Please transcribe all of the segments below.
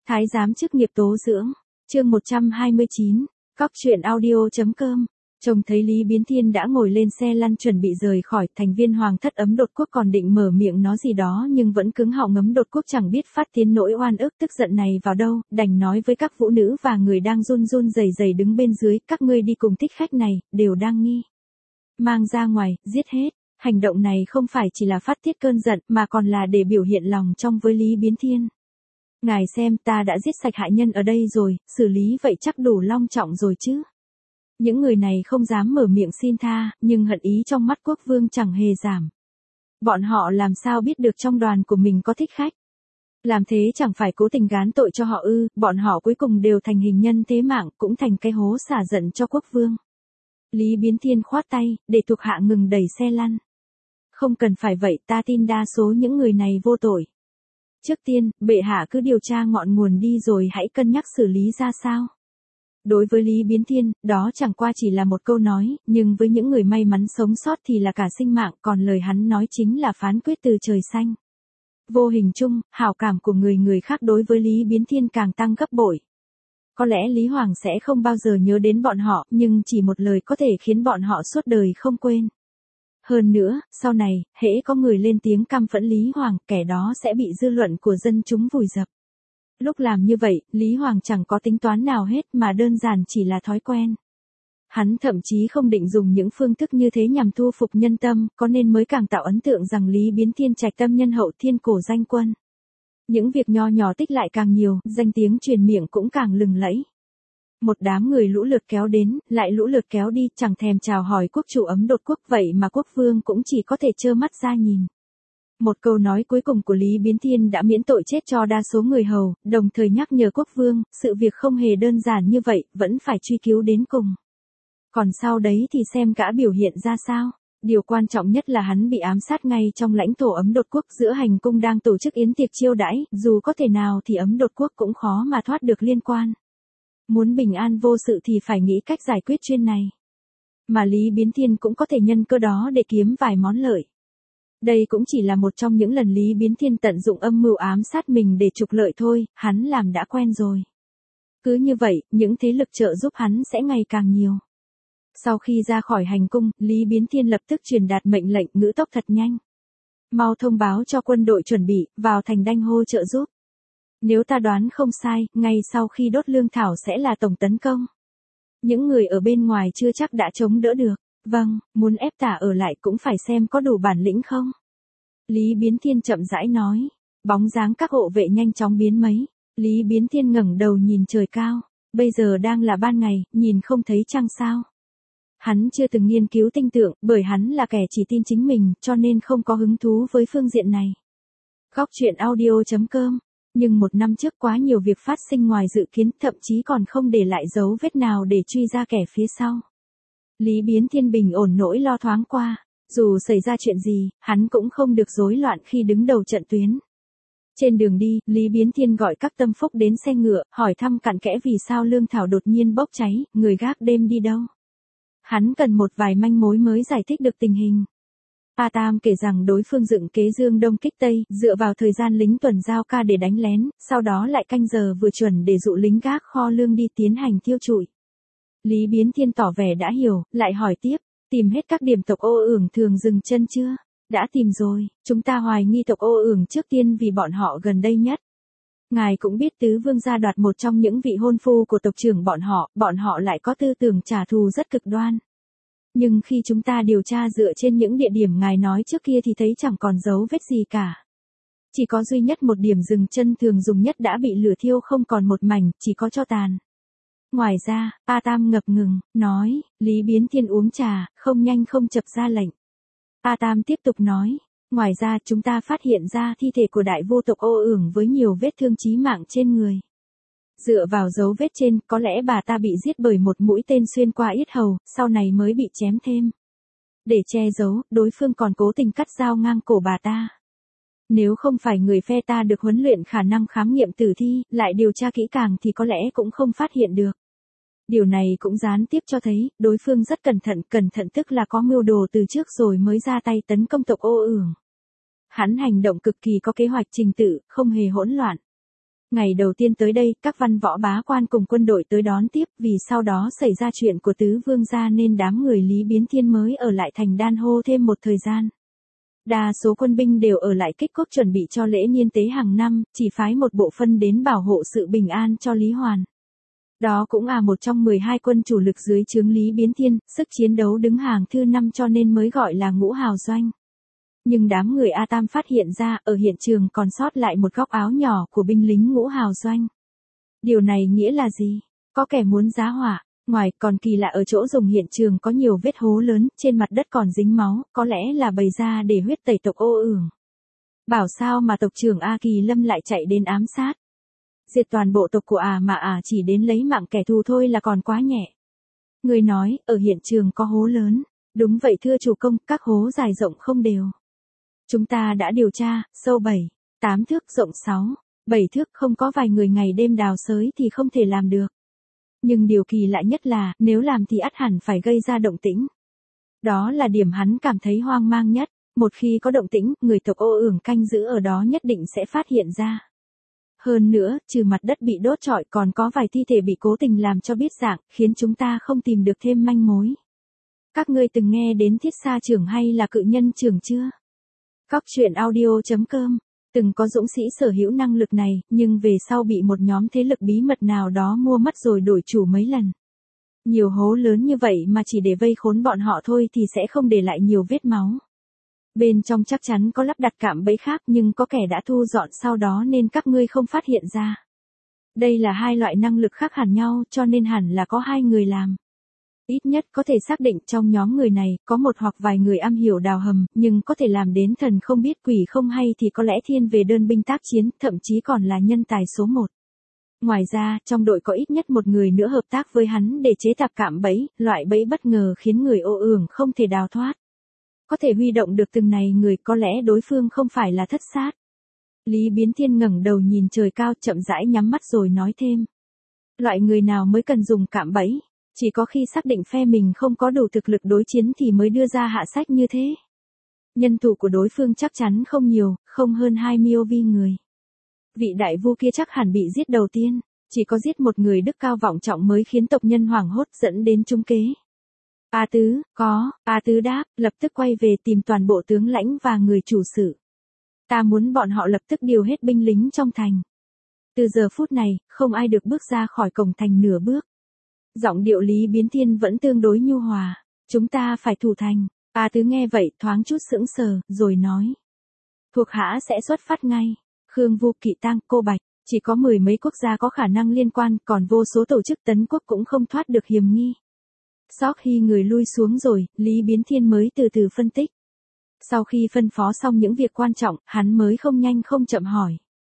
Thái giám chức nghiệp tố dưỡng, chương 129, Cóc truyện audio.com. Trông thấy Lý Biến Thiên đã ngồi lên xe lăn chuẩn bị rời khỏi, thành viên hoàng thất Ấm Đột Quốc còn định mở miệng nói gì đó nhưng vẫn cứng họng. Ấm Đột Quốc chẳng biết phát tiến nỗi oan ức tức giận này vào đâu, đành nói với các vũ nữ và người đang run run rẩy rẩy đứng bên dưới, các ngươi đi cùng thích khách này, đều đang nghi mang ra ngoài, giết hết. Hành động này không phải chỉ là phát tiết cơn giận mà còn là để biểu hiện lòng trong với Lý Biến Thiên. Ngài xem, ta đã giết sạch hại nhân ở đây rồi, xử lý vậy chắc đủ long trọng rồi chứ. Những người này không dám mở miệng xin tha, nhưng hận ý trong mắt quốc vương chẳng hề giảm. Bọn họ làm sao biết được trong đoàn của mình có thích khách? Làm thế chẳng phải cố tình gán tội cho họ ư? Bọn họ cuối cùng đều thành hình nhân thế mạng, cũng thành cái hố xả giận cho quốc vương. Lý Biến Thiên khoát tay, để thuộc hạ ngừng đẩy xe lăn. Không cần phải vậy, ta tin đa số những người này vô tội. Trước tiên, bệ hạ cứ điều tra ngọn nguồn đi rồi hãy cân nhắc xử lý ra sao. Đối với Lý Biến Thiên, đó chẳng qua chỉ là một câu nói, nhưng với những người may mắn sống sót thì là cả sinh mạng, còn lời hắn nói chính là phán quyết từ trời xanh. Vô hình chung, hảo cảm của người khác đối với Lý Biến Thiên càng tăng gấp bội. Có lẽ Lý Hoàng sẽ không bao giờ nhớ đến bọn họ, nhưng chỉ một lời có thể khiến bọn họ suốt đời không quên. Hơn nữa, sau này, hễ có người lên tiếng căm phẫn Lý Hoàng, kẻ đó sẽ bị dư luận của dân chúng vùi dập. Lúc làm như vậy, Lý Hoàng chẳng có tính toán nào hết mà đơn giản chỉ là thói quen. Hắn thậm chí không định dùng những phương thức như thế nhằm thu phục nhân tâm, có nên mới càng tạo ấn tượng rằng Lý Biến Thiên trạch tâm nhân hậu, thiên cổ danh quân. Những việc nho nhỏ tích lại càng nhiều, danh tiếng truyền miệng cũng càng lừng lẫy. Một đám người lũ lượt kéo đến, lại lũ lượt kéo đi, chẳng thèm chào hỏi quốc chủ Ấm Đột Quốc, vậy mà quốc vương cũng chỉ có thể trơ mắt ra nhìn. Một câu nói cuối cùng của Lý Biến Thiên đã miễn tội chết cho đa số người hầu, đồng thời nhắc nhở quốc vương, sự việc không hề đơn giản như vậy, vẫn phải truy cứu đến cùng. Còn sau đấy thì xem gã biểu hiện ra sao. Điều quan trọng nhất là hắn bị ám sát ngay trong lãnh thổ Ấm Đột Quốc, giữa hành cung đang tổ chức yến tiệc chiêu đãi, dù có thể nào thì Ấm Đột Quốc cũng khó mà thoát được liên quan. Muốn bình an vô sự thì phải nghĩ cách giải quyết chuyện này. Mà Lý Biến Thiên cũng có thể nhân cơ đó để kiếm vài món lợi. Đây cũng chỉ là một trong những lần Lý Biến Thiên tận dụng âm mưu ám sát mình để trục lợi thôi, hắn làm đã quen rồi. Cứ như vậy, những thế lực trợ giúp hắn sẽ ngày càng nhiều. Sau khi ra khỏi hành cung, Lý Biến Thiên lập tức truyền đạt mệnh lệnh, ngữ tốc thật nhanh. Mau thông báo cho quân đội chuẩn bị, vào thành Đanh hô trợ giúp. Nếu ta đoán không sai, ngay sau khi đốt lương thảo sẽ là tổng tấn công. Những người ở bên ngoài chưa chắc đã chống đỡ được. Vâng, muốn ép ta ở lại cũng phải xem có đủ bản lĩnh không. Lý Biến Thiên chậm rãi nói. Bóng dáng các hộ vệ nhanh chóng biến mấy. Lý Biến Thiên ngẩng đầu nhìn trời cao. Bây giờ đang là ban ngày, nhìn không thấy trăng sao. Hắn chưa từng nghiên cứu tinh tượng, bởi hắn là kẻ chỉ tin chính mình, cho nên không có hứng thú với phương diện này. Cóc truyện audio.com. Nhưng một năm trước quá nhiều việc phát sinh ngoài dự kiến, thậm chí còn không để lại dấu vết nào để truy ra kẻ phía sau. Lý Biến Thiên bình ổn nỗi lo thoáng qua, dù xảy ra chuyện gì, hắn cũng không được rối loạn khi đứng đầu trận tuyến. Trên đường đi, Lý Biến Thiên gọi các tâm phúc đến xe ngựa, hỏi thăm cặn kẽ vì sao lương thảo đột nhiên bốc cháy, người gác đêm đi đâu. Hắn cần một vài manh mối mới giải thích được tình hình. A Tam kể rằng đối phương dựng kế dương đông kích tây, dựa vào thời gian lính tuần giao ca để đánh lén, sau đó lại canh giờ vừa chuẩn để dụ lính gác kho lương đi tiến hành thiêu trụi. Lý Biến Thiên tỏ vẻ đã hiểu, lại hỏi tiếp, tìm hết các điểm tộc Ô Ưởng thường dừng chân chưa? Đã tìm rồi, chúng ta hoài nghi tộc Ô Ưởng trước tiên vì bọn họ gần đây nhất. Ngài cũng biết tứ vương gia đoạt một trong những vị hôn phu của tộc trưởng bọn họ lại có tư tưởng trả thù rất cực đoan. Nhưng khi chúng ta điều tra dựa trên những địa điểm ngài nói trước kia thì thấy chẳng còn dấu vết gì cả. Chỉ có duy nhất một điểm dừng chân thường dùng nhất đã bị lửa thiêu không còn một mảnh, chỉ có tro tàn. Ngoài ra, A Tam ngập ngừng, nói, Lý Biến Thiên uống trà, không nhanh không chậm ra lệnh. A Tam tiếp tục nói, ngoài ra chúng ta phát hiện ra thi thể của đại vô tộc Ô Ưởng với nhiều vết thương chí mạng trên người. Dựa vào dấu vết trên, có lẽ bà ta bị giết bởi một mũi tên xuyên qua yết hầu, sau này mới bị chém thêm. Để che giấu, đối phương còn cố tình cắt dao ngang cổ bà ta. Nếu không phải người phe ta được huấn luyện khả năng khám nghiệm tử thi, lại điều tra kỹ càng thì có lẽ cũng không phát hiện được. Điều này cũng gián tiếp cho thấy, đối phương rất cẩn thận tức là có mưu đồ từ trước rồi mới ra tay tấn công tộc Ô Ưởng. Hắn hành động cực kỳ có kế hoạch trình tự, không hề hỗn loạn. Ngày đầu tiên tới đây, các văn võ bá quan cùng quân đội tới đón tiếp, vì sau đó xảy ra chuyện của tứ vương gia nên đám người Lý Biến Thiên mới ở lại thành Đan Hô thêm một thời gian. Đa số quân binh đều ở lại Kích Quốc chuẩn bị cho lễ niên tế hàng năm, chỉ phái một bộ phân đến bảo hộ sự bình an cho Lý Hoàn. Đó cũng là một trong 12 quân chủ lực dưới trướng Lý Biến Thiên, sức chiến đấu đứng hàng thứ 5 cho nên mới gọi là ngũ hào doanh. Nhưng đám người A Tam phát hiện ra, ở hiện trường còn sót lại một góc áo nhỏ của binh lính ngũ hào doanh. Điều này nghĩa là gì? Có kẻ muốn giá hỏa. Ngoài còn kỳ lạ ở chỗ dùng hiện trường có nhiều vết hố lớn, trên mặt đất còn dính máu, có lẽ là bày ra để huyết tẩy tộc Ô Ưởng. Bảo sao mà tộc trưởng A Kỳ Lâm lại chạy đến ám sát. Diệt toàn bộ tộc của mà chỉ đến lấy mạng kẻ thù thôi là còn quá nhẹ. Người nói, ở hiện trường có hố lớn. Đúng vậy thưa chủ công, các hố dài rộng không đều. Chúng ta đã điều tra, sâu 7, 8 thước, rộng 6, 7 thước, không có vài người ngày đêm đào xới thì không thể làm được. Nhưng điều kỳ lạ nhất là, nếu làm thì ắt hẳn phải gây ra động tĩnh. Đó là điểm hắn cảm thấy hoang mang nhất, một khi có động tĩnh, người tộc Ô Ưởng canh giữ ở đó nhất định sẽ phát hiện ra. Hơn nữa, trừ mặt đất bị đốt trọi còn có vài thi thể bị cố tình làm cho biết dạng, khiến chúng ta không tìm được thêm manh mối. Các ngươi từng nghe đến Thiết Sa Trưởng hay là Cự Nhân Trưởng chưa? Cóc truyện audio.com. Từng có dũng sĩ sở hữu năng lực này, nhưng về sau bị một nhóm thế lực bí mật nào đó mua mất rồi đổi chủ mấy lần. Nhiều hố lớn như vậy mà chỉ để vây khốn bọn họ thôi thì sẽ không để lại nhiều vết máu. Bên trong chắc chắn có lắp đặt cạm bẫy khác nhưng có kẻ đã thu dọn sau đó nên các ngươi không phát hiện ra. Đây là hai loại năng lực khác hẳn nhau cho nên hẳn là có hai người làm. Ít nhất có thể xác định trong nhóm người này có một hoặc vài người am hiểu đào hầm, nhưng có thể làm đến thần không biết quỷ không hay thì có lẽ thiên về đơn binh tác chiến, thậm chí còn là nhân tài số 1. Ngoài ra, trong đội có ít nhất một người nữa hợp tác với hắn để chế tạo cạm bẫy, loại bẫy bất ngờ khiến người Ô Ưởng không thể đào thoát. Có thể huy động được từng này người, có lẽ đối phương không phải là Thất Sát. Lý Biến Thiên ngẩng đầu nhìn trời cao, chậm rãi nhắm mắt rồi nói thêm. Loại người nào mới cần dùng cạm bẫy? Chỉ có khi xác định phe mình không có đủ thực lực đối chiến thì mới đưa ra hạ sách như thế. Nhân thủ của đối phương chắc chắn không nhiều, không hơn 20 người. Vị đại vua kia chắc hẳn bị giết đầu tiên, chỉ có giết một người đức cao vọng trọng mới khiến tộc nhân hoảng hốt dẫn đến trúng kế. A Tứ, có, A Tứ đáp, lập tức quay về tìm toàn bộ tướng lãnh và người chủ sự. Ta muốn bọn họ lập tức điều hết binh lính trong thành. Từ giờ phút này, không ai được bước ra khỏi cổng thành nửa bước. Giọng điệu Lý Biến Thiên vẫn tương đối nhu hòa. Chúng ta phải thủ thành. A Tứ nghe vậy thoáng chút sững sờ, rồi nói. Thuộc hạ sẽ xuất phát ngay. Khương Vu, Kỵ Tang, Cô Bạch, chỉ có 10 mấy quốc gia có khả năng liên quan, còn vô số tổ chức tấn quốc cũng không thoát được hiểm nghi. Sau khi người lui xuống rồi, Lý Biến Thiên mới từ từ phân tích. Sau khi phân phó xong những việc quan trọng, hắn mới không nhanh không chậm hỏi.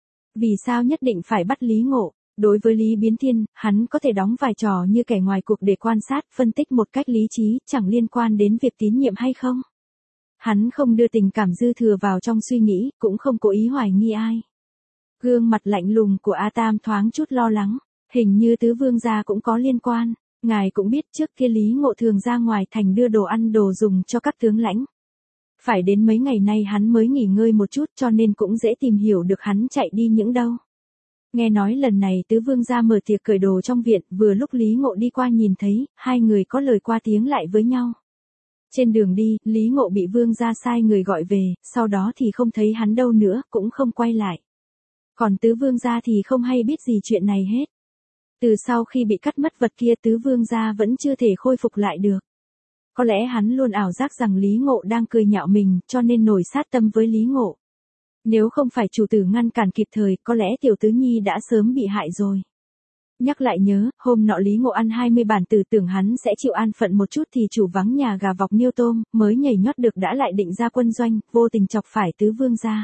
Vì sao nhất định phải bắt Lý Ngộ? Đối với Lý Biến Thiên, hắn có thể đóng vai trò như kẻ ngoài cuộc để quan sát, phân tích một cách lý trí, chẳng liên quan đến việc tín nhiệm hay không. Hắn không đưa tình cảm dư thừa vào trong suy nghĩ, cũng không cố ý hoài nghi ai. Gương mặt lạnh lùng của A Tam thoáng chút lo lắng, hình như tứ vương gia cũng có liên quan. Ngài cũng biết trước kia Lý Ngộ thường ra ngoài thành đưa đồ ăn đồ dùng cho các tướng lãnh. Phải đến mấy ngày nay hắn mới nghỉ ngơi một chút cho nên cũng dễ tìm hiểu được hắn chạy đi những đâu. Nghe nói lần này tứ vương gia mở tiệc cởi đồ trong viện, vừa lúc Lý Ngộ đi qua nhìn thấy, hai người có lời qua tiếng lại với nhau. Trên đường đi, Lý Ngộ bị vương gia sai người gọi về, sau đó thì không thấy hắn đâu nữa, cũng không quay lại. Còn tứ vương gia thì không hay biết gì chuyện này hết. Từ sau khi bị cắt mất vật kia tứ vương gia vẫn chưa thể khôi phục lại được. Có lẽ hắn luôn ảo giác rằng Lý Ngộ đang cười nhạo mình, cho nên nổi sát tâm với Lý Ngộ. Nếu không phải chủ tử ngăn cản kịp thời, có lẽ tiểu tứ nhi đã sớm bị hại rồi. Nhắc lại nhớ, hôm nọ Lý Ngộ ăn 20 bản tử, tưởng hắn sẽ chịu an phận một chút thì chủ vắng nhà gà vọc niêu tôm, mới nhảy nhót được đã lại định ra quân doanh, vô tình chọc phải tứ vương gia.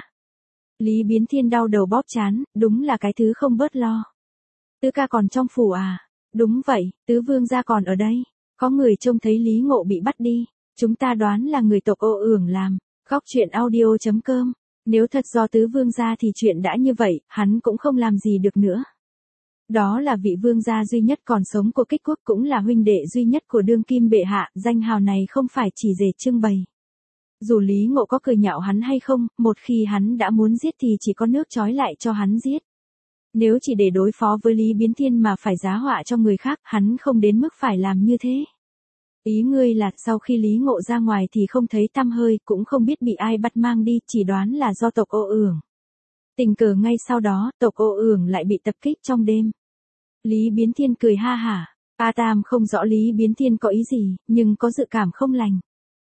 Lý Biến Thiên đau đầu bóp trán, đúng là cái thứ không bớt lo. Tứ ca còn trong phủ à? Đúng vậy, tứ vương gia còn ở đây. Có người trông thấy Lý Ngộ bị bắt đi. Chúng ta đoán là người tộc Ô Ưởng làm. Cóc truyện audio.com. Nếu thật do tứ vương gia thì chuyện đã như vậy, hắn cũng không làm gì được nữa. Đó là vị vương gia duy nhất còn sống của Kích Quốc, cũng là huynh đệ duy nhất của đương kim bệ hạ, danh hào này không phải chỉ để trưng bày. Dù Lý Ngộ có cười nhạo hắn hay không, một khi hắn đã muốn giết thì chỉ có nước trói lại cho hắn giết. Nếu chỉ để đối phó với Lý Biến Thiên mà phải giá họa cho người khác, hắn không đến mức phải làm như thế. Ý ngươi là sau khi Lý Ngộ ra ngoài thì không thấy tăm hơi, cũng không biết bị ai bắt mang đi, chỉ đoán là do tộc Ô Ưởng. Tình cờ ngay sau đó, tộc Ô Ưởng lại bị tập kích trong đêm. Lý Biến Thiên cười ha hả. A Tam không rõ Lý Biến Thiên có ý gì, nhưng có dự cảm không lành.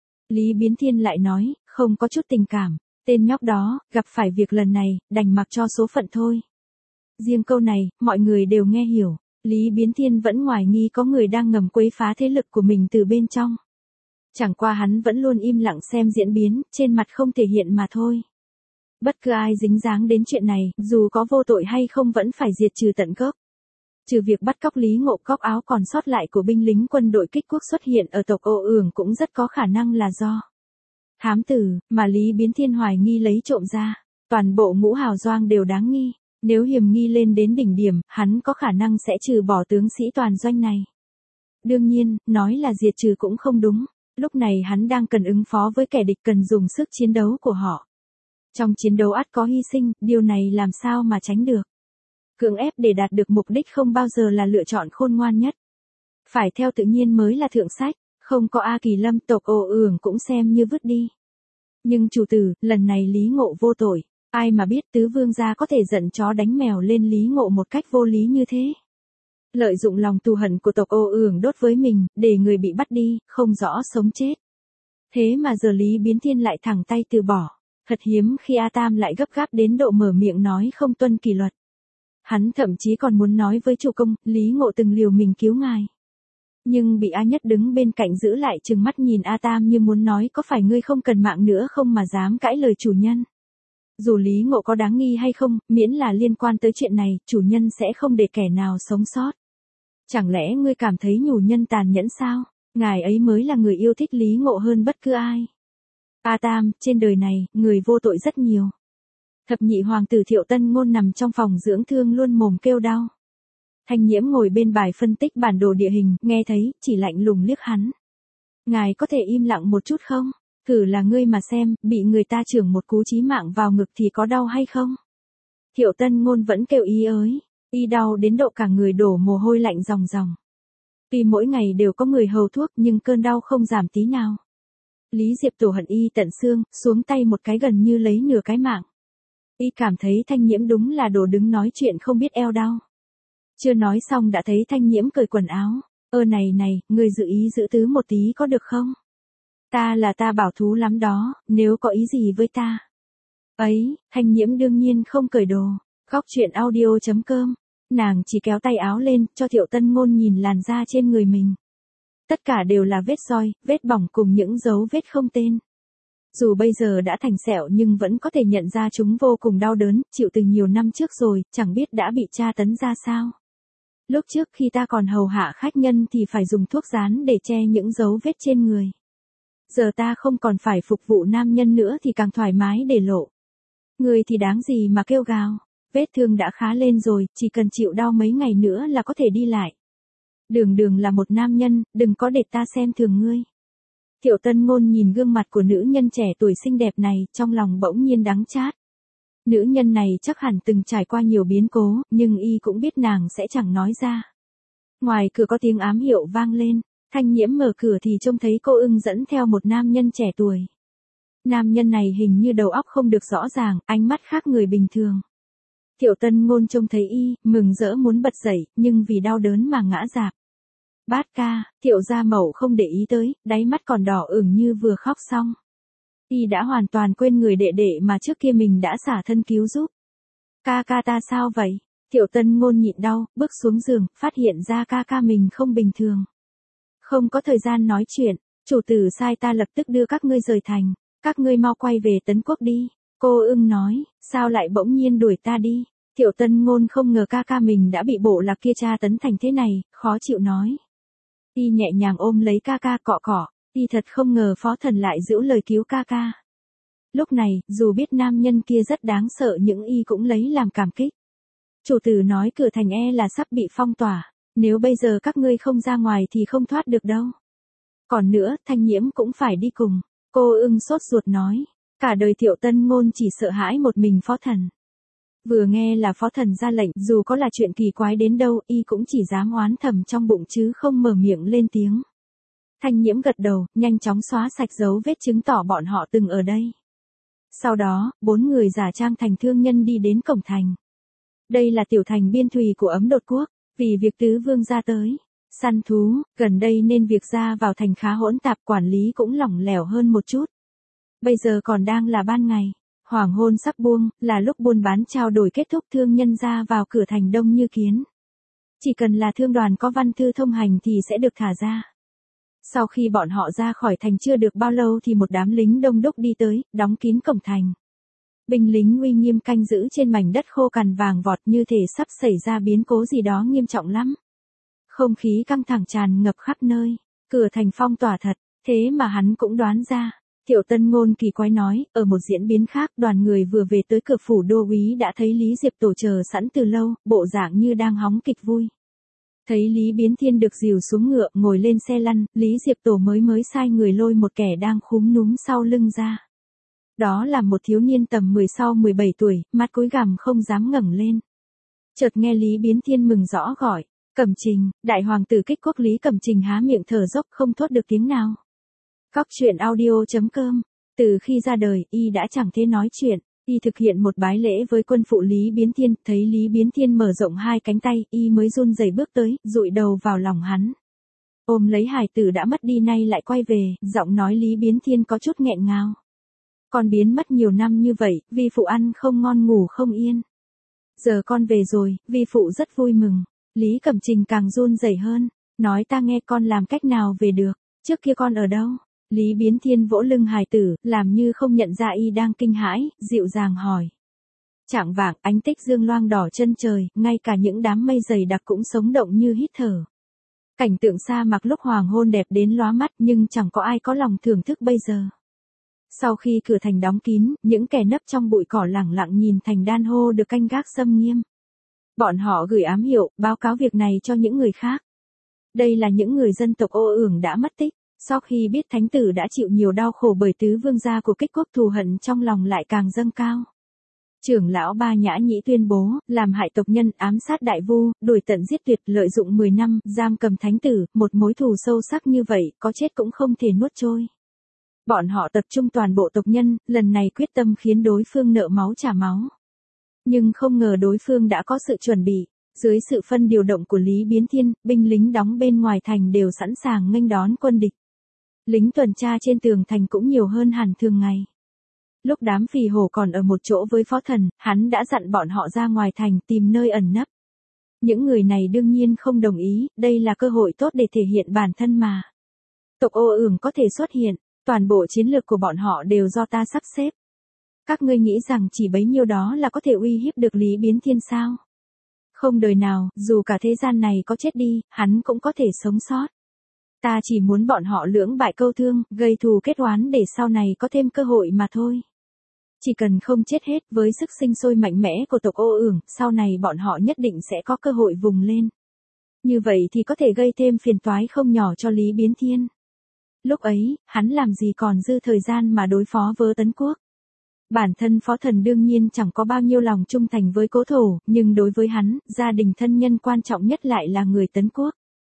Lý Biến Thiên lại nói, không có chút tình cảm. Tên nhóc đó, gặp phải việc lần này, đành mặc cho số phận thôi. Riêng câu này, mọi người đều nghe hiểu. Lý Biến Thiên vẫn hoài nghi có người đang ngầm quấy phá thế lực của mình từ bên trong. Chẳng qua hắn vẫn luôn im lặng xem diễn biến, trên mặt không thể hiện mà thôi. Bất cứ ai dính dáng đến chuyện này, dù có vô tội hay không vẫn phải diệt trừ tận gốc. Trừ việc bắt cóc Lý Ngộ, cóc áo còn sót lại của binh lính quân đội kích quốc xuất hiện ở tộc Ô Ưởng cũng rất có khả năng là do thám tử, mà Lý Biến Thiên hoài nghi lấy trộm ra. Toàn bộ Ngũ Hào Doang đều đáng nghi. Nếu hiểm nghi lên đến đỉnh điểm, hắn có khả năng sẽ trừ bỏ tướng sĩ toàn doanh này. Đương nhiên, nói là diệt trừ cũng không đúng. Lúc này hắn đang cần ứng phó với kẻ địch, cần dùng sức chiến đấu của họ. Trong chiến đấu ắt có hy sinh, điều này làm sao mà tránh được. Cưỡng ép để đạt được mục đích không bao giờ là lựa chọn khôn ngoan nhất. Phải theo tự nhiên mới là thượng sách, không có A Kỳ Lâm tộc Ô Ưởng cũng xem như vứt đi. Nhưng chủ tử, lần này Lý Ngộ vô tội. Ai mà biết tứ vương gia có thể giận chó đánh mèo lên Lý Ngộ một cách vô lý như thế. Lợi dụng lòng thù hận của tộc Ô Ưởng đốt với mình, để người bị bắt đi, không rõ sống chết. Thế mà giờ Lý Biến Thiên lại thẳng tay từ bỏ. Thật hiếm khi A Tam lại gấp gáp đến độ mở miệng nói không tuân kỷ luật. Hắn thậm chí còn muốn nói với chủ công, Lý Ngộ từng liều mình cứu ngài. Nhưng bị A Nhất đứng bên cạnh giữ lại, trừng mắt nhìn A Tam như muốn nói có phải ngươi không cần mạng nữa không mà dám cãi lời chủ nhân. Dù Lý Ngộ có đáng nghi hay không, miễn là liên quan tới chuyện này, chủ nhân sẽ không để kẻ nào sống sót. Chẳng lẽ ngươi cảm thấy nhủ nhân tàn nhẫn sao? Ngài ấy mới là người yêu thích Lý Ngộ hơn bất cứ ai. A Tam, trên đời này, người vô tội rất nhiều. Thập nhị hoàng tử Thiệu Tân Ngôn nằm trong phòng dưỡng thương luôn mồm kêu đau. Thanh Nhiễm ngồi bên bài phân tích bản đồ địa hình, nghe thấy, chỉ lạnh lùng liếc hắn. Ngài có thể im lặng một chút không? Thử là ngươi mà xem, bị người ta chưởng một cú chí mạng vào ngực thì có đau hay không? Thiệu Tân Ngôn vẫn kêu y ới, y đau đến độ cả người đổ mồ hôi lạnh ròng ròng. Tuy mỗi ngày đều có người hầu thuốc nhưng cơn đau không giảm tí nào. Lý Diệp Tổ hận y tận xương, xuống tay một cái gần như lấy nửa cái mạng. Y cảm thấy Thanh Nhiễm đúng là đồ đứng nói chuyện không biết eo đau. Chưa nói xong đã thấy Thanh Nhiễm cởi quần áo. Này, ngươi dự ý giữ tứ một tí có được không? Ta bảo thú lắm đó, nếu có ý gì với ta. Ấy, Thanh Nhiễm đương nhiên không cởi đồ. Góc truyện audio.com. Nàng chỉ kéo tay áo lên, cho Thiệu Tân Ngôn nhìn làn da trên người mình. Tất cả đều là vết roi, vết bỏng cùng những dấu vết không tên. Dù bây giờ đã thành sẹo nhưng vẫn có thể nhận ra chúng vô cùng đau đớn, chịu từ nhiều năm trước rồi, chẳng biết đã bị tra tấn ra sao. Lúc trước khi ta còn hầu hạ khách nhân thì phải dùng thuốc dán để che những dấu vết trên người. Giờ ta không còn phải phục vụ nam nhân nữa thì càng thoải mái để lộ. Người thì đáng gì mà kêu gào, vết thương đã khá lên rồi, chỉ cần chịu đau mấy ngày nữa là có thể đi lại. Đường là một nam nhân, đừng có để ta xem thường ngươi. Thiệu Tân Ngôn nhìn gương mặt của nữ nhân trẻ tuổi xinh đẹp này, trong lòng bỗng nhiên đắng chát. Nữ nhân này chắc hẳn từng trải qua nhiều biến cố, nhưng y cũng biết nàng sẽ chẳng nói ra. Ngoài cửa có tiếng ám hiệu vang lên, Thanh Nhiễm mở cửa thì trông thấy cô Ưng dẫn theo một nam nhân trẻ tuổi. Nam nhân này hình như đầu óc không được rõ ràng, ánh mắt khác người bình thường. Thiệu Tân Ngôn trông thấy y, mừng rỡ muốn bật dậy, nhưng vì đau đớn mà ngã rạp. Bát ca, Thiệu gia mẫu không để ý tới, đáy mắt còn đỏ ửng như vừa khóc xong. Y đã hoàn toàn quên người đệ đệ mà trước kia mình đã xả thân cứu giúp. Ca ta sao vậy? Thiệu Tân Ngôn nhịn đau, bước xuống giường, phát hiện ra ca mình không bình thường. Không có thời gian nói chuyện, chủ tử sai ta lập tức đưa các ngươi rời thành, các ngươi mau quay về Tấn Quốc đi. Cô Ưng nói, sao lại bỗng nhiên đuổi ta đi? Thiệu Tân Ngôn không ngờ ca mình đã bị bộ lạc kia tra tấn thành thế này, khó chịu nói. Y nhẹ nhàng ôm lấy ca cọ, y thật không ngờ phó thần lại giữ lời cứu ca. Lúc này, dù biết nam nhân kia rất đáng sợ nhưng y cũng lấy làm cảm kích. Chủ tử nói cửa thành là sắp bị phong tỏa, nếu bây giờ các ngươi không ra ngoài thì không thoát được đâu. Còn nữa, Thanh Nhiễm cũng phải đi cùng. Cô Ưng sốt ruột nói, cả đời Thiệu Tân Ngôn chỉ sợ hãi một mình phó thần. Vừa nghe là phó thần ra lệnh, dù có là chuyện kỳ quái đến đâu, y cũng chỉ dám oán thầm trong bụng chứ không mở miệng lên tiếng. Thanh Nhiễm gật đầu, nhanh chóng xóa sạch dấu vết chứng tỏ bọn họ từng ở đây. Sau đó, 4 người giả trang thành thương nhân đi đến cổng thành. Đây là tiểu thành biên thùy của Ấm Đột Quốc, vì việc tứ vương ra tới săn thú, gần đây nên việc ra vào thành khá hỗn tạp, quản lý cũng lỏng lẻo hơn một chút. Bây giờ còn đang là ban ngày, hoàng hôn sắp buông, là lúc buôn bán trao đổi kết thúc, thương nhân ra vào cửa thành đông như kiến. Chỉ cần là thương đoàn có văn thư thông hành thì sẽ được thả ra. Sau khi bọn họ ra khỏi thành chưa được bao lâu thì một đám lính đông đúc đi tới, đóng kín cổng thành. Binh lính uy nghiêm canh giữ trên mảnh đất khô cằn vàng vọt, như thể sắp xảy ra biến cố gì đó nghiêm trọng lắm. Không khí căng thẳng tràn ngập khắp nơi, cửa thành phong tỏa thật, thế mà hắn cũng đoán ra. Thiệu Tân Ngôn kỳ quái nói, ở một diễn biến khác, đoàn người vừa về tới cửa phủ đô úy đã thấy Lý Diệp Tổ chờ sẵn từ lâu, bộ dạng như đang hóng kịch vui. Thấy Lý Biến Thiên được dìu xuống ngựa, ngồi lên xe lăn, Lý Diệp Tổ mới sai người lôi một kẻ đang khúm núm sau lưng ra. Đó là một thiếu niên tầm 16-17 tuổi, mắt cúi gằm không dám ngẩng lên. Chợt nghe Lý Biến Thiên mừng rõ gọi, Cẩm Trình, đại hoàng tử Kích Quốc Lý Cẩm Trình há miệng thở dốc không thốt được tiếng nào. Cóc truyện audio.com. Từ khi ra đời, y đã chẳng thể nói chuyện. Y thực hiện một bái lễ với quân phụ Lý Biến Thiên, thấy Lý Biến Thiên mở rộng hai cánh tay, y mới run rẩy bước tới, dụi đầu vào lòng hắn. Ôm lấy hài tử đã mất đi nay lại quay về, giọng nói Lý Biến Thiên có chút nghẹn ngào. Con biến mất nhiều năm như vậy, vi phụ ăn không ngon ngủ không yên. Giờ con về rồi, vi phụ rất vui mừng. Lý Cẩm Trình càng run rẩy hơn, nói ta nghe con làm cách nào về được, trước kia con ở đâu? Lý Biến Thiên vỗ lưng hài tử, làm như không nhận ra y đang kinh hãi, dịu dàng hỏi. Chạng vạng, ánh tích dương loang đỏ chân trời, ngay cả những đám mây dày đặc cũng sống động như hít thở. Cảnh tượng sa mạc lúc hoàng hôn đẹp đến lóa mắt, nhưng chẳng có ai có lòng thưởng thức bây giờ. Sau khi cửa thành đóng kín, những kẻ nấp trong bụi cỏ lẳng lặng nhìn thành đan hô được canh gác xâm nghiêm. Bọn họ gửi ám hiệu, báo cáo việc này cho những người khác. Đây là những người dân tộc Ô Ưởng đã mất tích. Sau khi biết thánh tử đã chịu nhiều đau khổ bởi tứ vương gia của Kích Quốc, thù hận trong lòng lại càng dâng cao. Trưởng lão Ba Nhã Nhĩ tuyên bố, làm hại tộc nhân, ám sát đại vu, đuổi tận giết tuyệt, lợi dụng 10 năm, giam cầm thánh tử, một mối thù sâu sắc như vậy, có chết cũng không thể nuốt trôi. Bọn họ tập trung toàn bộ tộc nhân, lần này quyết tâm khiến đối phương nợ máu trả máu. Nhưng không ngờ đối phương đã có sự chuẩn bị. Dưới sự phân điều động của Lý Biến Thiên, binh lính đóng bên ngoài thành đều sẵn sàng nghênh đón quân địch. Lính tuần tra trên tường thành cũng nhiều hơn hẳn thường ngày. Lúc đám phì hổ còn ở một chỗ với phó thần, hắn đã dặn bọn họ ra ngoài thành tìm nơi ẩn nấp. Những người này đương nhiên không đồng ý, đây là cơ hội tốt để thể hiện bản thân mà. Tộc Ô Ưởng có thể xuất hiện, toàn bộ chiến lược của bọn họ đều do ta sắp xếp. Các ngươi nghĩ rằng chỉ bấy nhiêu đó là có thể uy hiếp được Lý Biến Thiên sao? Không đời nào, dù cả thế gian này có chết đi, hắn cũng có thể sống sót. Ta chỉ muốn bọn họ lưỡng bại câu thương, gây thù kết oán để sau này có thêm cơ hội mà thôi. Chỉ cần không chết hết, với sức sinh sôi mạnh mẽ của tộc Ô Ưởng, sau này bọn họ nhất định sẽ có cơ hội vùng lên. Như vậy thì có thể gây thêm phiền toái không nhỏ cho Lý Biến Thiên. Lúc ấy, hắn làm gì còn dư thời gian mà đối phó với Tấn Quốc. Bản thân phó thần đương nhiên chẳng có bao nhiêu lòng trung thành với Cố Thổ, nhưng đối với hắn, gia đình thân nhân quan trọng nhất lại là người Tấn Quốc.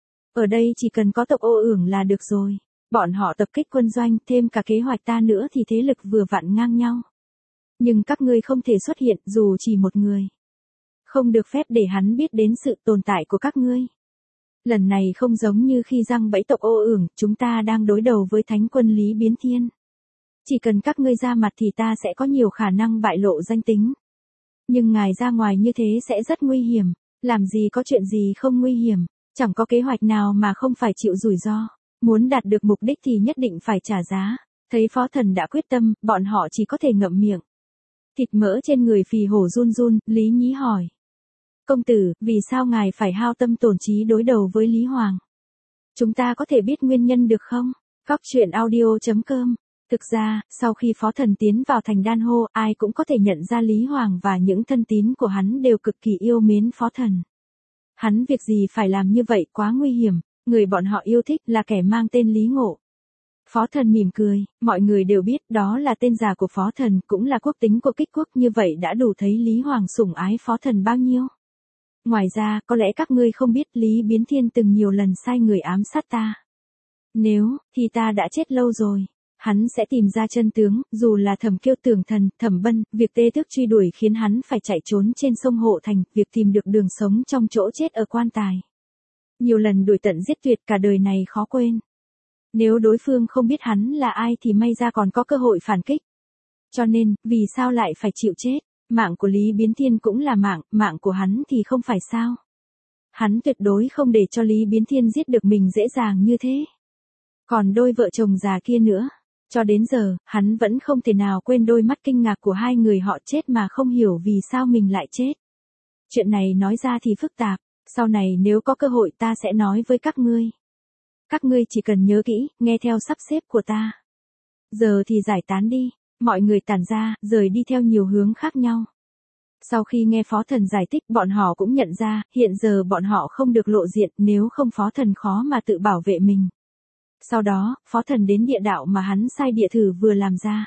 Ở đây chỉ cần có tộc Ô Ưởng là được rồi. Bọn họ tập kích quân doanh, thêm cả kế hoạch ta nữa thì thế lực vừa vặn ngang nhau. Nhưng các ngươi không thể xuất hiện dù chỉ một người. Không được phép để hắn biết đến sự tồn tại của các ngươi. Lần này không giống như khi giăng bẫy tộc Ô Ưởng, chúng ta đang đối đầu với thánh quân Lý Biến Thiên. Chỉ cần các ngươi ra mặt thì ta sẽ có nhiều khả năng bại lộ danh tính. Nhưng ngài ra ngoài như thế sẽ rất nguy hiểm. Làm gì có chuyện gì không nguy hiểm. Chẳng có kế hoạch nào mà không phải chịu rủi ro. Muốn đạt được mục đích thì nhất định phải trả giá. Thấy phó thần đã quyết tâm, bọn họ chỉ có thể ngậm miệng. Thịt mỡ trên người phì hổ run run, Lý Nhĩ hỏi. Công tử, vì sao ngài phải hao tâm tổn trí đối đầu với Lý Hoàng? Chúng ta có thể biết nguyên nhân được không? Cóc truyện audio.com. Thực ra, sau khi phó thần tiến vào thành Đan Hô, ai cũng có thể nhận ra Lý Hoàng và những thân tín của hắn đều cực kỳ yêu mến phó thần. Hắn việc gì phải làm như vậy quá nguy hiểm, người bọn họ yêu thích là kẻ mang tên Lý Ngộ. Phó Thần mỉm cười, mọi người đều biết đó là tên già của Phó Thần, cũng là quốc tính của Kích Quốc, như vậy đã đủ thấy Lý Hoàng sủng ái Phó Thần bao nhiêu. Ngoài ra, có lẽ các ngươi không biết Lý Biến Thiên từng nhiều lần sai người ám sát ta. Nếu, thì ta đã chết lâu rồi. Hắn sẽ tìm ra chân tướng, dù là Thẩm Kiêu Tưởng Thần, Thẩm Bân, việc tê tước truy đuổi khiến hắn phải chạy trốn trên sông Hộ Thành, việc tìm được đường sống trong chỗ chết ở quan tài. Nhiều lần đuổi tận giết tuyệt cả đời này khó quên. Nếu đối phương không biết hắn là ai thì may ra còn có cơ hội phản kích. Cho nên, vì sao lại phải chịu chết? Mạng của Lý Biến Thiên cũng là mạng của hắn thì không phải sao? Hắn tuyệt đối không để cho Lý Biến Thiên giết được mình dễ dàng như thế. Còn đôi vợ chồng già kia nữa. Cho đến giờ, hắn vẫn không thể nào quên đôi mắt kinh ngạc của hai người họ chết mà không hiểu vì sao mình lại chết. Chuyện này nói ra thì phức tạp, sau này nếu có cơ hội ta sẽ nói với các ngươi. Các ngươi chỉ cần nhớ kỹ, nghe theo sắp xếp của ta. Giờ thì giải tán đi, mọi người tản ra, rời đi theo nhiều hướng khác nhau. Sau khi nghe Phó Thần giải thích, bọn họ cũng nhận ra, hiện giờ bọn họ không được lộ diện, nếu không Phó Thần khó mà tự bảo vệ mình. Sau đó, Phó Thần đến địa đạo mà hắn sai địa thử vừa làm ra.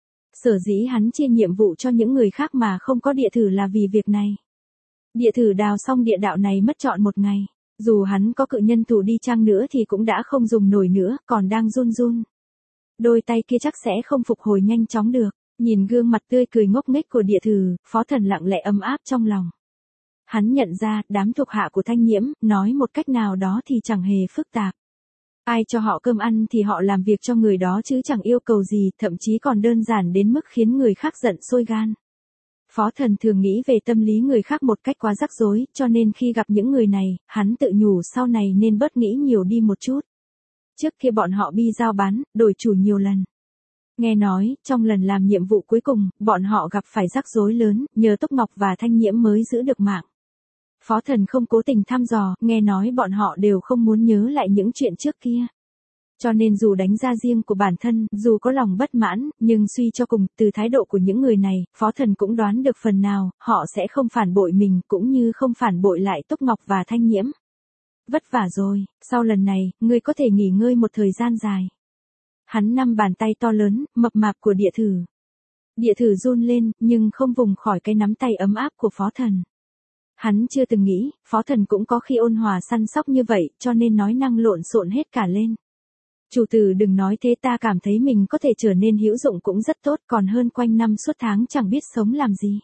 Sở dĩ hắn chia nhiệm vụ cho những người khác mà không có địa thử là vì việc này. Địa thử đào xong địa đạo này mất trọn một ngày. Dù hắn có cự nhân thủ đi chăng nữa thì cũng đã không dùng nổi nữa, còn đang run run. Đôi tay kia chắc sẽ không phục hồi nhanh chóng được. Nhìn gương mặt tươi cười ngốc nghếch của địa thử, Phó Thần lặng lẽ ấm áp trong lòng. Hắn nhận ra, đám thuộc hạ của Thanh Nhiễm, nói một cách nào đó thì chẳng hề phức tạp. Ai cho họ cơm ăn thì họ làm việc cho người đó chứ chẳng yêu cầu gì, thậm chí còn đơn giản đến mức khiến người khác giận sôi gan. Phó Thần thường nghĩ về tâm lý người khác một cách quá rắc rối, cho nên khi gặp những người này, hắn tự nhủ sau này nên bớt nghĩ nhiều đi một chút. Trước kia bọn họ bi giao bán, đổi chủ nhiều lần. Nghe nói, trong lần làm nhiệm vụ cuối cùng, bọn họ gặp phải rắc rối lớn, nhờ Túc Ngọc và Thanh Nhiễm mới giữ được mạng. Phó Thần không cố tình thăm dò, nghe nói bọn họ đều không muốn nhớ lại những chuyện trước kia. Cho nên dù đánh ra riêng của bản thân, dù có lòng bất mãn, nhưng suy cho cùng, từ thái độ của những người này, Phó Thần cũng đoán được phần nào, họ sẽ không phản bội mình, cũng như không phản bội lại Túc Ngọc và Thanh Nhiễm. Vất vả rồi, sau lần này, ngươi có thể nghỉ ngơi một thời gian dài. Hắn nắm bàn tay to lớn, mập mạp của địa thử. Địa thử run lên, nhưng không vùng khỏi cái nắm tay ấm áp của Phó Thần. Hắn chưa từng nghĩ, Phó Thần cũng có khi ôn hòa săn sóc như vậy, cho nên nói năng lộn xộn hết cả lên. Chủ tử đừng nói thế, ta cảm thấy mình có thể trở nên hữu dụng cũng rất tốt, còn hơn quanh năm suốt tháng chẳng biết sống làm gì.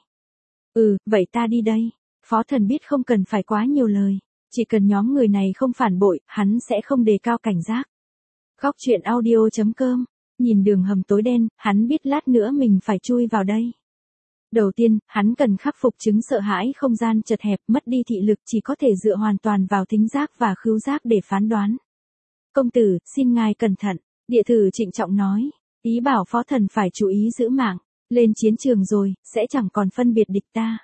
Vậy ta đi đây. Phó Thần biết không cần phải quá nhiều lời. Chỉ cần nhóm người này không phản bội, hắn sẽ không đề cao cảnh giác. Góc truyện audio.com. Nhìn đường hầm tối đen, hắn biết lát nữa mình phải chui vào đây. Đầu tiên, hắn cần khắc phục chứng sợ hãi không gian chật hẹp, mất đi thị lực, chỉ có thể dựa hoàn toàn vào thính giác và khứu giác để phán đoán. Công tử, xin ngài cẩn thận, địa thử trịnh trọng nói, ý bảo Phó Thần phải chú ý giữ mạng, lên chiến trường rồi, sẽ chẳng còn phân biệt địch ta.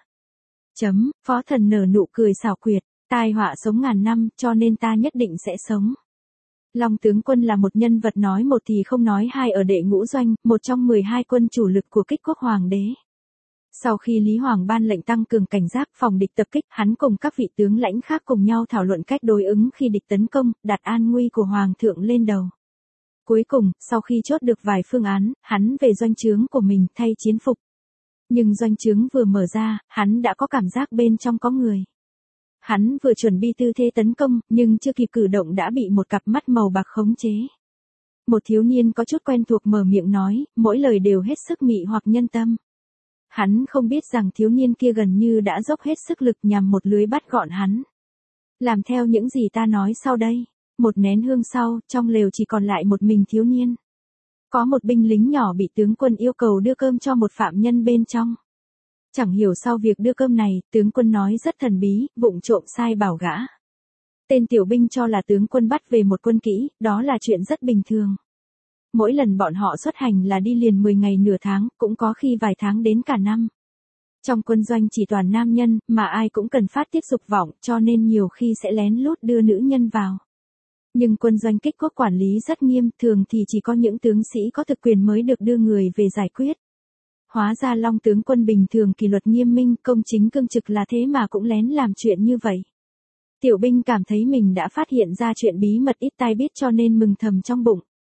Phó Thần nở nụ cười xảo quyệt, tai họa sống ngàn năm, cho nên ta nhất định sẽ sống. Long tướng quân là một nhân vật nói một thì không nói hai ở Đệ Ngũ Doanh, một trong 12 quân chủ lực của Kích Quốc Hoàng đế. Sau khi Lý Hoàng ban lệnh tăng cường cảnh giác phòng địch tập kích, hắn cùng các vị tướng lãnh khác cùng nhau thảo luận cách đối ứng khi địch tấn công, đặt an nguy của Hoàng thượng lên đầu. Cuối cùng, sau khi chốt được vài phương án, hắn về doanh trướng của mình thay chiến phục. Nhưng doanh trướng vừa mở ra, hắn đã có cảm giác bên trong có người. Hắn vừa chuẩn bị tư thế tấn công, nhưng chưa kịp cử động đã bị một cặp mắt màu bạc khống chế. Một thiếu niên có chút quen thuộc mở miệng nói, mỗi lời đều hết sức mị hoặc nhân tâm. Hắn không biết rằng thiếu niên kia gần như đã dốc hết sức lực nhằm một lưới bắt gọn hắn. Làm theo những gì ta nói sau đây. Một nén hương sau, trong lều chỉ còn lại một mình thiếu niên. Có một binh lính nhỏ bị tướng quân yêu cầu đưa cơm cho một phạm nhân bên trong. Chẳng hiểu sau việc đưa cơm này, tướng quân nói rất thần bí, vụng trộm sai bảo gã. Tên tiểu binh cho là tướng quân bắt về một quân kỹ, đó là chuyện rất bình thường. Mỗi lần bọn họ xuất hành là đi liền 10 ngày nửa tháng, cũng có khi vài tháng đến cả năm. Trong quân doanh chỉ toàn nam nhân, mà ai cũng cần phát tiết dục vọng, cho nên nhiều khi sẽ lén lút đưa nữ nhân vào. Nhưng quân doanh Kích Quốc quản lý rất nghiêm, thường thì chỉ có những tướng sĩ có thực quyền mới được đưa người về giải quyết. Hóa ra Long tướng quân bình thường kỷ luật nghiêm minh, công chính cương trực là thế mà cũng lén làm chuyện như vậy. Tiểu binh cảm thấy mình đã phát hiện ra chuyện bí mật ít tai biết cho nên mừng thầm trong bụng.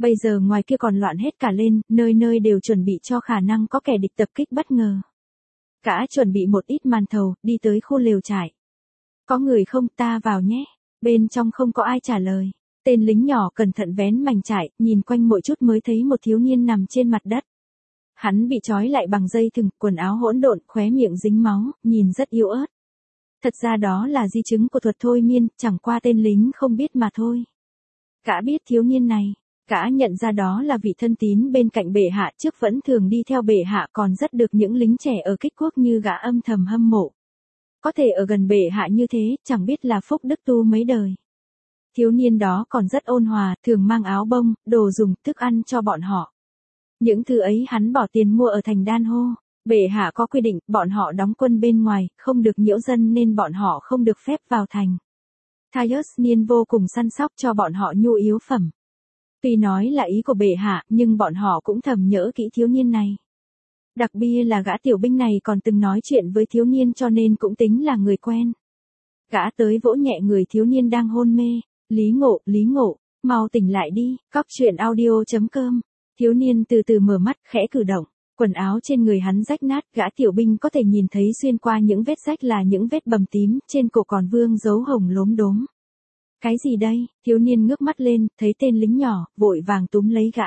Bây giờ ngoài kia còn loạn hết cả lên, nơi nơi đều chuẩn bị cho khả năng có kẻ địch tập kích bất ngờ. Gã chuẩn bị một ít màn thầu, đi tới khu lều trại. Có người không, ta vào nhé. Bên trong không có ai trả lời. Tên lính nhỏ cẩn thận vén mảnh trải, nhìn quanh mỗi chút mới thấy một thiếu niên nằm trên mặt đất. Hắn bị trói lại bằng dây thừng, quần áo hỗn độn, khóe miệng dính máu, nhìn rất yếu ớt. Thật ra đó là di chứng của thuật thôi miên, chẳng qua tên lính không biết mà thôi. Gã biết thiếu niên này, gã nhận ra đó là vị thân tín bên cạnh bệ hạ, trước vẫn thường đi theo bệ hạ, còn rất được những lính trẻ ở Kích Quốc như gã âm thầm hâm mộ. Có thể ở gần bệ hạ như thế, chẳng biết là phúc đức tu mấy đời. Thiếu niên đó còn rất ôn hòa, thường mang áo bông, đồ dùng, thức ăn cho bọn họ. Những thứ ấy hắn bỏ tiền mua ở thành Đan Hô. Bệ hạ có quy định, bọn họ đóng quân bên ngoài, không được nhiễu dân nên bọn họ không được phép vào thành. Thaius Niên vô cùng săn sóc cho bọn họ nhu yếu phẩm. Tuy nói là ý của bệ hạ, nhưng bọn họ cũng thầm nhớ kỹ thiếu niên này. Đặc biệt là gã tiểu binh này còn từng nói chuyện với thiếu niên cho nên cũng tính là người quen. Gã tới vỗ nhẹ người thiếu niên đang hôn mê. Lý Ngộ, mau tỉnh lại đi. Cóc truyện audio.com. Thiếu niên từ từ mở mắt, khẽ cử động. Quần áo trên người hắn rách nát, gã tiểu binh có thể nhìn thấy xuyên qua những vết rách là những vết bầm tím, trên cổ còn vương dấu hồng lốm đốm. Cái gì đây? Thiếu niên ngước mắt lên, thấy tên lính nhỏ, vội vàng túm lấy gã.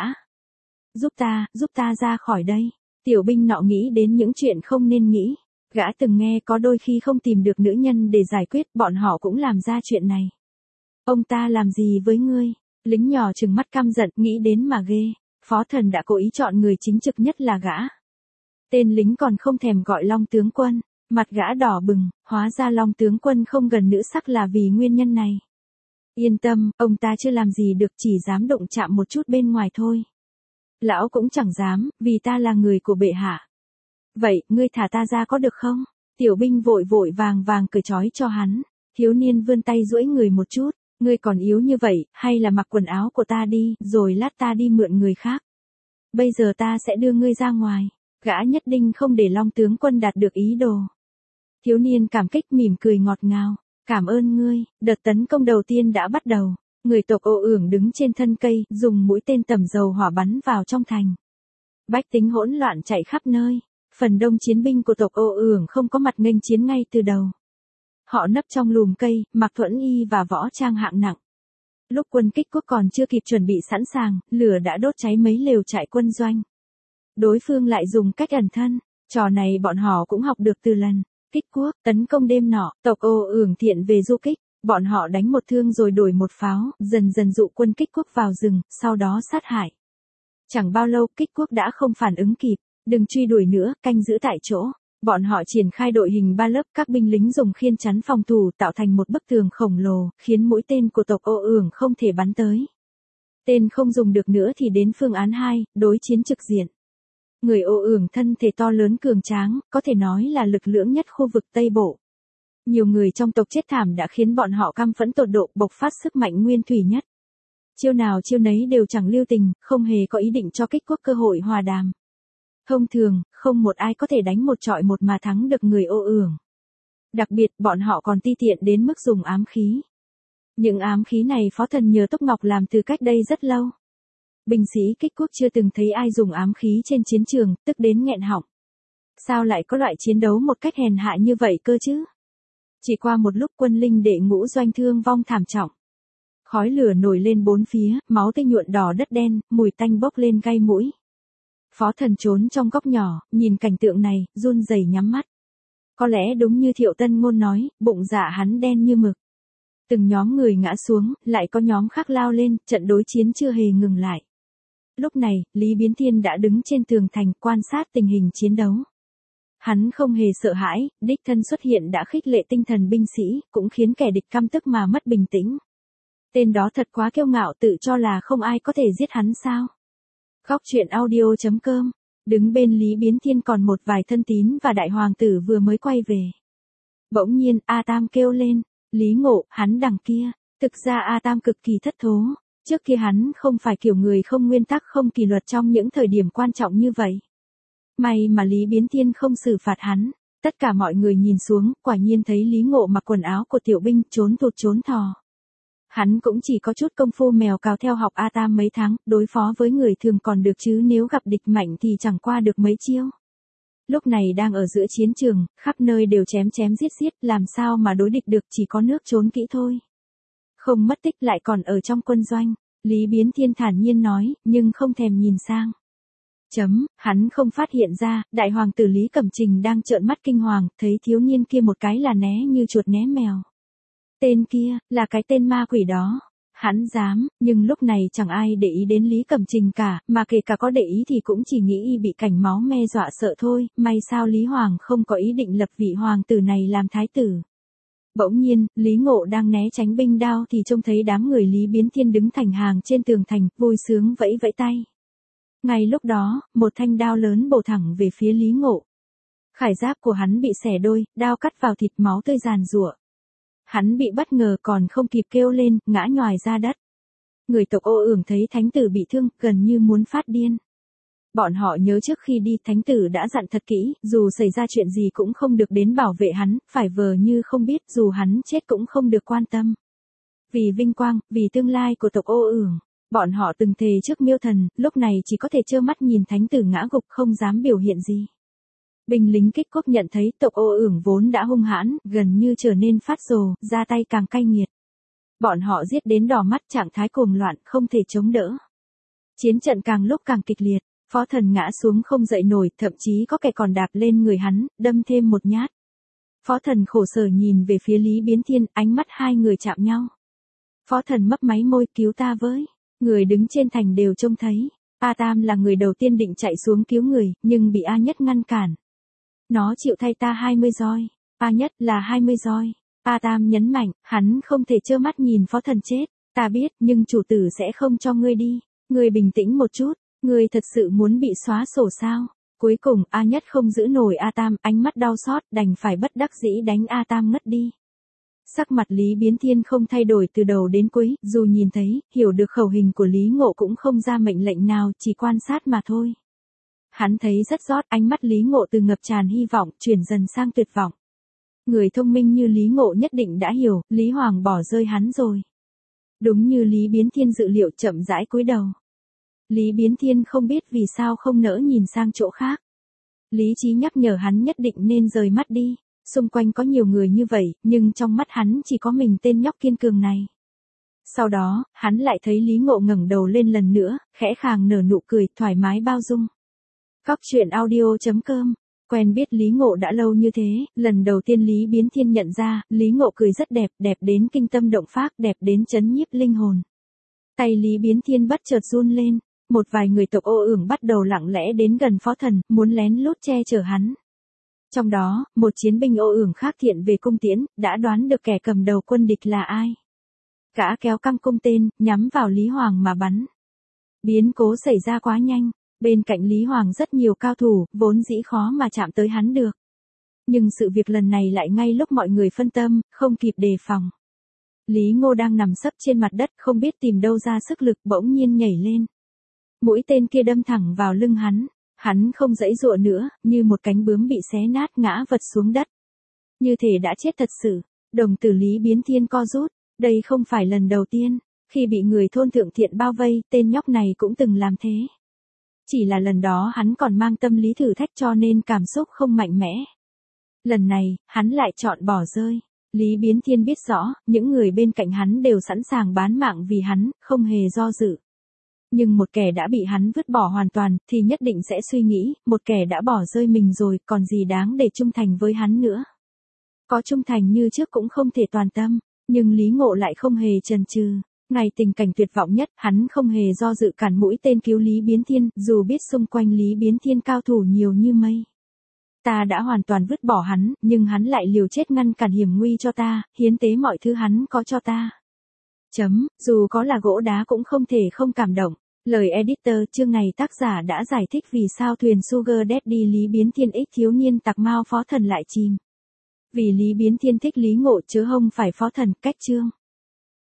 Giúp ta ra khỏi đây. Tiểu binh nọ nghĩ đến những chuyện không nên nghĩ. Gã từng nghe có đôi khi không tìm được nữ nhân để giải quyết, bọn họ cũng làm ra chuyện này. Ông ta làm gì với ngươi? Lính nhỏ trừng mắt căm giận, nghĩ đến mà ghê. Phó thần đã cố ý chọn người chính trực nhất là gã. Tên lính còn không thèm gọi Long tướng quân, mặt gã đỏ bừng, hóa ra Long tướng quân không gần nữ sắc là vì nguyên nhân này. Yên tâm, ông ta chưa làm gì được, chỉ dám động chạm một chút bên ngoài thôi. Lão cũng chẳng dám, vì ta là người của bệ hạ. Vậy, ngươi thả ta ra có được không? Tiểu binh vội vàng cởi trói cho hắn. Thiếu niên vươn tay duỗi người một chút. Ngươi còn yếu như vậy, hay là mặc quần áo của ta đi, rồi lát ta đi mượn người khác. Bây giờ ta sẽ đưa ngươi ra ngoài. Gã nhất định không để Long tướng quân đạt được ý đồ. Thiếu niên cảm kích mỉm cười ngọt ngào. Cảm ơn ngươi. Đợt tấn công đầu tiên đã bắt đầu. Người tộc Ô Ưởng đứng trên thân cây, dùng mũi tên tầm dầu hỏa bắn vào trong thành. Bách tính hỗn loạn chạy khắp nơi. Phần đông chiến binh của tộc Ô Ưởng không có mặt nghênh chiến ngay từ đầu. Họ nấp trong lùm cây, mặc thuẫn y và võ trang hạng nặng. Lúc quân Kích Quốc còn chưa kịp chuẩn bị sẵn sàng, lửa đã đốt cháy mấy lều trại quân doanh. Đối phương lại dùng cách ẩn thân, trò này bọn họ cũng học được từ lần Kích Quốc tấn công đêm nọ, tộc Ô Ưởng thiện về du kích, bọn họ đánh một thương rồi đổi một pháo, dần dần dụ quân Kích Quốc vào rừng, sau đó sát hại. Chẳng bao lâu Kích Quốc đã không phản ứng kịp, đừng truy đuổi nữa, canh giữ tại chỗ. Bọn họ triển khai đội hình 3 lớp, các binh lính dùng khiên chắn phòng thủ tạo thành một bức tường khổng lồ, khiến mũi tên của tộc Ô Ưởng không thể bắn tới. Tên không dùng được nữa thì đến phương án 2, đối chiến trực diện. Người Ô Ưởng thân thể to lớn cường tráng, có thể nói là lực lưỡng nhất khu vực Tây Bộ. Nhiều người trong tộc chết thảm đã khiến bọn họ căm phẫn tột độ, bộc phát sức mạnh nguyên thủy nhất. Chiêu nào chiêu nấy đều chẳng lưu tình, không hề có ý định cho Kích Quốc cơ hội hòa đàm. Thông thường, không một ai có thể đánh một trọi một mà thắng được người Ô Ưởng. Đặc biệt, bọn họ còn ti tiện đến mức dùng ám khí. Những ám khí này phó thần nhờ Túc Ngọc làm từ cách đây rất lâu. Binh sĩ Kích Quốc chưa từng thấy ai dùng ám khí trên chiến trường, tức đến nghẹn họng. Sao lại có loại chiến đấu một cách hèn hạ như vậy cơ chứ? Chỉ qua một lúc quân linh đệ ngũ doanh thương vong thảm trọng. Khói lửa nổi lên bốn phía, máu tươi nhuộn đỏ đất đen, mùi tanh bốc lên gai mũi. Phó thần trốn trong góc nhỏ, nhìn cảnh tượng này, run rẩy nhắm mắt. Có lẽ đúng như Thiệu Tân Ngôn nói, bụng dạ hắn đen như mực. Từng nhóm người ngã xuống, lại có nhóm khác lao lên, trận đối chiến chưa hề ngừng lại. Lúc này, Lý Biến Thiên đã đứng trên tường thành quan sát tình hình chiến đấu. Hắn không hề sợ hãi, đích thân xuất hiện đã khích lệ tinh thần binh sĩ, cũng khiến kẻ địch căm tức mà mất bình tĩnh. Tên đó thật quá kiêu ngạo, tự cho là không ai có thể giết hắn sao? Cóc truyện audio.com. Đứng bên Lý Biến Thiên còn một vài thân tín và đại hoàng tử vừa mới quay về. Bỗng nhiên, A Tam kêu lên, Lý Ngộ, hắn đằng kia. Thực ra A Tam cực kỳ thất thố. Trước kia hắn không phải kiểu người không nguyên tắc không kỷ luật trong những thời điểm quan trọng như vậy. May mà Lý Biến Thiên không xử phạt hắn. Tất cả mọi người nhìn xuống, quả nhiên thấy Lý Ngộ mặc quần áo của tiểu binh, trốn thụt trốn thò. Hắn cũng chỉ có chút công phu mèo cào theo học A Tam mấy tháng, đối phó với người thường còn được chứ nếu gặp địch mạnh thì chẳng qua được mấy chiêu. Lúc này đang ở giữa chiến trường, khắp nơi đều chém chém giết giết, làm sao mà đối địch được, chỉ có nước trốn kỹ thôi. Không mất tích lại còn ở trong quân doanh, Lý Biến Thiên thản nhiên nói, nhưng không thèm nhìn sang. Hắn không phát hiện ra, đại hoàng tử Lý Cẩm Trình đang trợn mắt kinh hoàng, thấy thiếu niên kia một cái là né như chuột né mèo. Tên kia, là cái tên ma quỷ đó. Hắn dám, nhưng lúc này chẳng ai để ý đến Lý Cẩm Trình cả, mà kể cả có để ý thì cũng chỉ nghĩ y bị cảnh máu me dọa sợ thôi, may sao Lý Hoàng không có ý định lập vị hoàng tử này làm thái tử. Bỗng nhiên, Lý Ngộ đang né tránh binh đao thì trông thấy đám người Lý Biến Thiên đứng thành hàng trên tường thành, vui sướng vẫy vẫy tay. Ngay lúc đó, một thanh đao lớn bổ thẳng về phía Lý Ngộ. Khải giáp của hắn bị xẻ đôi, đao cắt vào thịt, máu tươi giàn giụa. Hắn bị bất ngờ còn không kịp kêu lên, ngã nhoài ra đất. Người tộc Ô Ưởng thấy thánh tử bị thương, gần như muốn phát điên. Bọn họ nhớ trước khi đi, thánh tử đã dặn thật kỹ, dù xảy ra chuyện gì cũng không được đến bảo vệ hắn, phải vờ như không biết, dù hắn chết cũng không được quan tâm. Vì vinh quang, vì tương lai của tộc Ô Ưởng, bọn họ từng thề trước Miêu Thần, lúc này chỉ có thể trơ mắt nhìn thánh tử ngã gục, không dám biểu hiện gì. Binh lính Kích Cốt nhận thấy tộc Ô Ưởng vốn đã hung hãn, gần như trở nên phát rồ, ra tay càng cay nghiệt. Bọn họ giết đến đỏ mắt, trạng thái cuồng loạn, không thể chống đỡ. Chiến trận càng lúc càng kịch liệt, Phó Thần ngã xuống không dậy nổi, thậm chí có kẻ còn đạp lên người hắn, đâm thêm một nhát. Phó Thần khổ sở nhìn về phía Lý Biến Thiên, ánh mắt hai người chạm nhau. Phó Thần mấp máy môi, cứu ta với. Người đứng trên thành đều trông thấy. A Tam là người đầu tiên định chạy xuống cứu người, nhưng bị A Nhất ngăn cản. Nó chịu thay ta 20 roi. A Nhất là 20 roi. A Tam nhấn mạnh, hắn không thể trơ mắt nhìn Phó Thần chết. Ta biết, nhưng chủ tử sẽ không cho ngươi đi. Ngươi bình tĩnh một chút. Ngươi thật sự muốn bị xóa sổ sao? Cuối cùng, A Nhất không giữ nổi A Tam, ánh mắt đau xót, đành phải bất đắc dĩ đánh A Tam ngất đi. Sắc mặt Lý Biến Thiên không thay đổi từ đầu đến cuối, dù nhìn thấy, hiểu được khẩu hình của Lý Ngộ cũng không ra mệnh lệnh nào, chỉ quan sát mà thôi. Hắn thấy rất rót, ánh mắt Lý Ngộ từ ngập tràn hy vọng, chuyển dần sang tuyệt vọng. Người thông minh như Lý Ngộ nhất định đã hiểu, Lý Hoàng bỏ rơi hắn rồi. Đúng như Lý Biến Thiên dự liệu, chậm rãi cúi đầu. Lý Biến Thiên không biết vì sao không nỡ nhìn sang chỗ khác. Lý trí nhắc nhở hắn nhất định nên rời mắt đi. Xung quanh có nhiều người như vậy, nhưng trong mắt hắn chỉ có mình tên nhóc kiên cường này. Sau đó, hắn lại thấy Lý Ngộ ngẩng đầu lên lần nữa, khẽ khàng nở nụ cười, thoải mái bao dung. Góc truyện audio.com. Quen biết Lý Ngộ đã lâu như thế, lần đầu tiên Lý Biến Thiên nhận ra, Lý Ngộ cười rất đẹp, đẹp đến kinh tâm động phách, đẹp đến chấn nhiếp linh hồn. Tay Lý Biến Thiên bất chợt run lên, một vài người tộc Ô Ưởng bắt đầu lặng lẽ đến gần Phó Thần, muốn lén lút che chở hắn. Trong đó, một chiến binh Ô Ưởng khác thiện về cung tiễn, đã đoán được kẻ cầm đầu quân địch là ai. Gã kéo căng cung tên, nhắm vào Lý Hoàng mà bắn. Biến cố xảy ra quá nhanh, bên cạnh Lý Hoàng rất nhiều cao thủ, vốn dĩ khó mà chạm tới hắn được. Nhưng sự việc lần này lại ngay lúc mọi người phân tâm, không kịp đề phòng. Lý Ngô đang nằm sấp trên mặt đất, không biết tìm đâu ra sức lực, bỗng nhiên nhảy lên. Mũi tên kia đâm thẳng vào lưng hắn. Hắn không giãy giụa nữa, như một cánh bướm bị xé nát ngã vật xuống đất. Như thể đã chết thật sự, đồng tử Lý Biến Thiên co rút, đây không phải lần đầu tiên, khi bị người thôn thượng thiện bao vây, tên nhóc này cũng từng làm thế. Chỉ là lần đó hắn còn mang tâm lý thử thách cho nên cảm xúc không mạnh mẽ. Lần này, hắn lại chọn bỏ rơi. Lý Biến Thiên biết rõ, những người bên cạnh hắn đều sẵn sàng bán mạng vì hắn, không hề do dự. Nhưng một kẻ đã bị hắn vứt bỏ hoàn toàn, thì nhất định sẽ suy nghĩ, một kẻ đã bỏ rơi mình rồi, còn gì đáng để trung thành với hắn nữa. Có trung thành như trước cũng không thể toàn tâm, nhưng Lý Ngộ lại không hề chần chừ. Ngay tình cảnh tuyệt vọng nhất, hắn không hề do dự cản mũi tên cứu Lý Biến Thiên, dù biết xung quanh Lý Biến Thiên cao thủ nhiều như mây. Ta đã hoàn toàn vứt bỏ hắn, nhưng hắn lại liều chết ngăn cản hiểm nguy cho ta, hiến tế mọi thứ hắn có cho ta. Dù có là gỗ đá cũng không thể không cảm động. Lời editor, chương này tác giả đã giải thích vì sao thuyền Sugar Daddy Lý Biến Thiên ích thiếu niên tặc Mao Phó Thần lại chìm. Vì Lý Biến Thiên thích Lý Ngộ chứ không phải Phó Thần, cách chương.